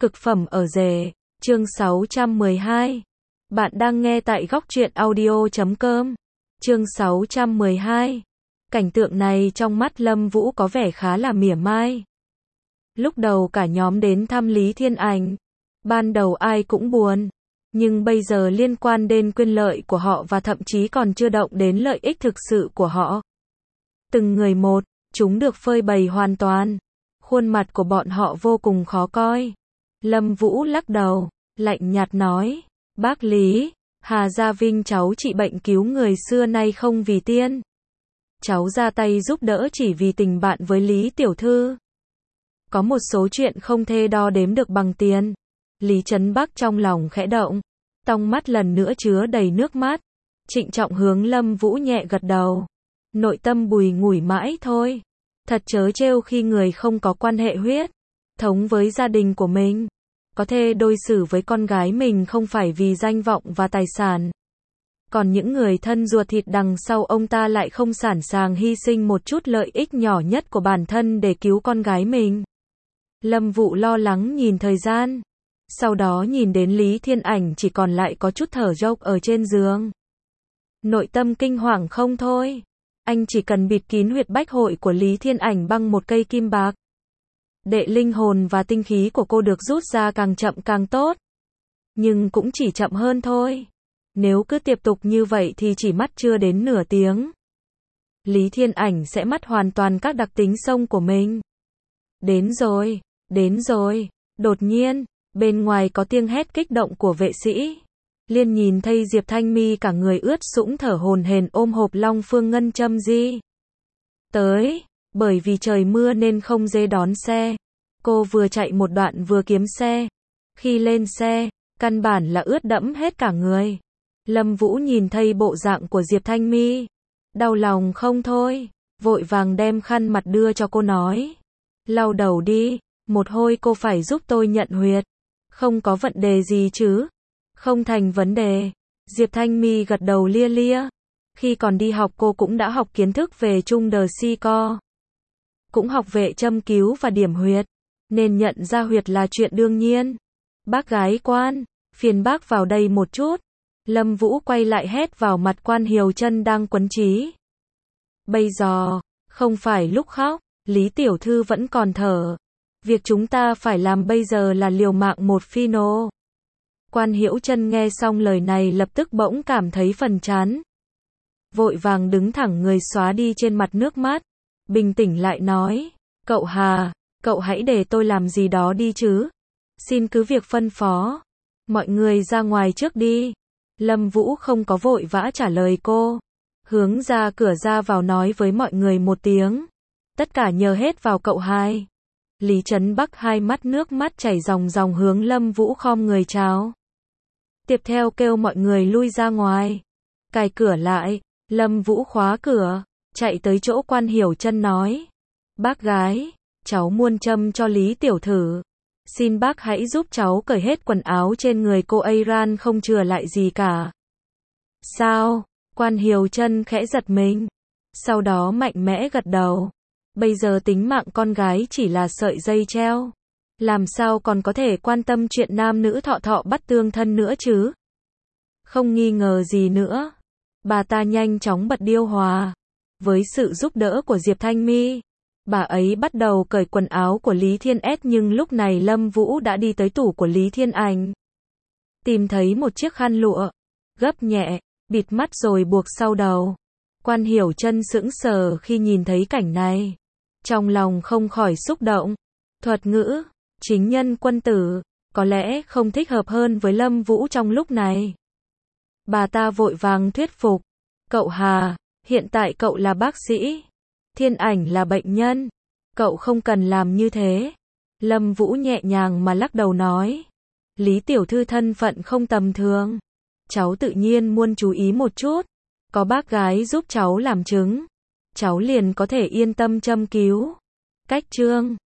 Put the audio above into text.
Cực phẩm ở rể, chương 612. Bạn đang nghe tại góc truyện audio.com. Chương 612. Cảnh tượng này trong mắt Lâm Vũ có vẻ khá là mỉa mai. Lúc đầu cả nhóm đến thăm Lý Thiên Ảnh. Ban đầu ai cũng buồn. Nhưng bây giờ liên quan đến quyền lợi của họ và thậm chí còn chưa động đến lợi ích thực sự của họ. Từng người một, chúng được phơi bày hoàn toàn. Khuôn mặt của bọn họ vô cùng khó coi. Lâm Vũ lắc đầu, lạnh nhạt nói, bác Lý, Hà Gia Vinh cháu trị bệnh cứu người xưa nay không vì tiên. Cháu ra tay giúp đỡ chỉ vì tình bạn với Lý Tiểu Thư. Có một số chuyện không thể đo đếm được bằng tiền. Lý Trấn Bắc trong lòng khẽ động, trong mắt lần nữa chứa đầy nước mắt. Trịnh trọng hướng Lâm Vũ nhẹ gật đầu. Nội tâm bùi ngùi mãi thôi. Thật trớ trêu khi người không có quan hệ huyết thống với gia đình của mình có thể đối xử với con gái mình không phải vì danh vọng và tài sản. Còn những người thân ruột thịt đằng sau ông ta lại không sẵn sàng hy sinh một chút lợi ích nhỏ nhất của bản thân để cứu con gái mình. Lâm Vũ lo lắng nhìn thời gian. Sau đó nhìn đến Lý Thiên Ảnh chỉ còn lại có chút thở dốc ở trên giường. Nội tâm kinh hoàng không thôi. Anh chỉ cần bịt kín huyệt bách hội của Lý Thiên Ảnh bằng một cây kim bạc. Để linh hồn và tinh khí của cô được rút ra càng chậm càng tốt. Nhưng cũng chỉ chậm hơn thôi. Nếu cứ tiếp tục như vậy thì chỉ mất chưa đến nửa tiếng. Lý Thiên Ảnh sẽ mất hoàn toàn các đặc tính sông của mình. Đến rồi, đến rồi. Đột nhiên, bên ngoài có tiếng hét kích động của vệ sĩ. Liên nhìn thấy Diệp Thanh Mi cả người ướt sũng thở hổn hển ôm hộp Long Phương Ngân Châm Di. Tới, bởi vì trời mưa nên không dễ đón xe. Cô vừa chạy một đoạn vừa kiếm xe. Khi lên xe, căn bản là ướt đẫm hết cả người. Lâm Vũ nhìn thấy bộ dạng của Diệp Thanh Mi. Đau lòng không thôi, vội vàng đem khăn mặt đưa cho cô nói. Lau đầu đi, một hồi cô phải giúp tôi nhận huyệt. Không có vấn đề gì chứ? Không thành vấn đề. Diệp Thanh Mi gật đầu lia lia. Khi còn đi học cô cũng đã học kiến thức về trung đờ si co. Cũng học về châm cứu và điểm huyệt. Nên nhận ra huyệt là chuyện đương nhiên. Bác gái Quan, phiền bác vào đây một chút. Lâm Vũ quay lại hét vào mặt Quan Hiểu Chân đang quấn trí. Bây giờ, không phải lúc khóc, Lý Tiểu Thư vẫn còn thở. Việc chúng ta phải làm bây giờ là liều mạng một phi nô. Quan Hiểu Chân nghe xong lời này lập tức bỗng cảm thấy phần chán. Vội vàng đứng thẳng người xóa đi trên mặt nước mắt. Bình tĩnh lại nói, cậu Hà, cậu hãy để tôi làm gì đó đi chứ. Xin cứ việc phân phó. Mọi người ra ngoài trước đi. Lâm Vũ không có vội vã trả lời cô. Hướng ra cửa ra vào nói với mọi người một tiếng. Tất cả nhờ hết vào cậu hai. Lý Trấn Bắc hai mắt nước mắt chảy ròng ròng hướng Lâm Vũ khom người chào. Tiếp theo kêu mọi người lui ra ngoài. Cài cửa lại, Lâm Vũ khóa cửa, chạy tới chỗ Quan Hiểu Chân nói. Bác gái, cháu muôn châm cho Lý Tiểu Thư. Xin bác hãy giúp cháu cởi hết quần áo trên người cô Iran không chừa lại gì cả. Sao? Quan Hiểu Chân khẽ giật mình. Sau đó mạnh mẽ gật đầu. Bây giờ tính mạng con gái chỉ là sợi dây treo. Làm sao còn có thể quan tâm chuyện nam nữ thọ thọ bắt tương thân nữa chứ? Không nghi ngờ gì nữa. Bà ta nhanh chóng bật điều hòa. Với sự giúp đỡ của Diệp Thanh Mi, bà ấy bắt đầu cởi quần áo của Lý Thiên S nhưng lúc này Lâm Vũ đã đi tới tủ của Lý Thiên Ảnh. Tìm thấy một chiếc khăn lụa. Gấp nhẹ, bịt mắt rồi buộc sau đầu. Quan Hiểu Chân sững sờ khi nhìn thấy cảnh này. Trong lòng không khỏi xúc động. Thuật ngữ, chính nhân quân tử, có lẽ không thích hợp hơn với Lâm Vũ trong lúc này. Bà ta vội vàng thuyết phục. Cậu Hà, hiện tại cậu là bác sĩ. Thiên Ảnh là bệnh nhân. Cậu không cần làm như thế. Lâm Vũ nhẹ nhàng mà lắc đầu nói. Lý Tiểu Thư thân phận không tầm thường. Cháu tự nhiên muốn chú ý một chút. Có bác gái giúp cháu làm chứng. Cháu liền có thể yên tâm châm cứu. Cách chương